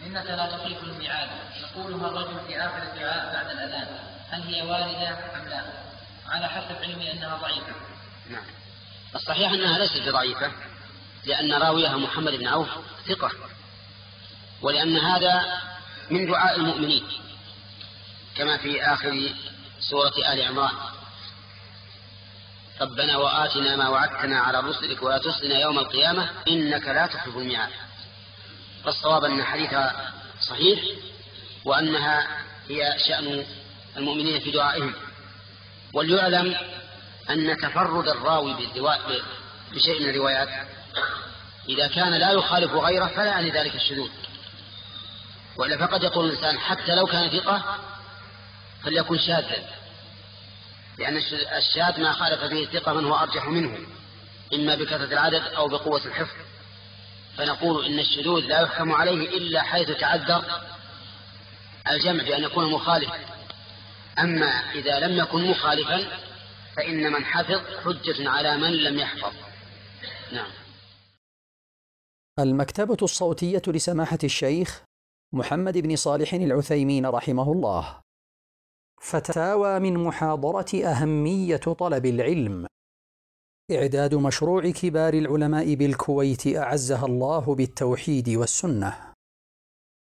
إنك لا تخيف الميعاد يقولها الرجل في آخر الدعاء بعد الأذان، هل هي واردة أم لا؟ على حسب علمي أنها ضعيفة. نعم، الصحيح أنها ليست ضعيفة، لأن راويها محمد بن عوف ثقة، ولأن هذا من دعاء المؤمنين كما في آخر سورة آل عمران: ربنا وآتنا ما وعدتنا على رسلك ولا تخزنا يوم القيامة إنك لا تخلف الميعاد. فالصواب أن حديثها صحيح، وأنها هي شأن المؤمنين في دعائهم. وليعلم أن تفرد الراوي بشيء من الروايات إذا كان لا يخالف غيره فلا يعني ذلك الشذوذ، وإلا فقد يقول الإنسان حتى لو كان ثقة فليكن شاذا، لأن الشاذ ما خالف به الثقة من هو أرجح منه، إما بكثرة العدد أو بقوة الحفظ. فنقول إن الشذوذ لا يحكم عليه إلا حيث تعذر الجمع بأن يكون مخالفا. أما إذا لم يكن مخالفا فإن من حفظ حجة على من لم يحفظ. نعم. المكتبة الصوتية لسماحة الشيخ محمد بن صالح العثيمين رحمه الله. فتاوى من محاضرة أهمية طلب العلم. إعداد مشروع كبار العلماء بالكويت أعزها الله بالتوحيد والسنة.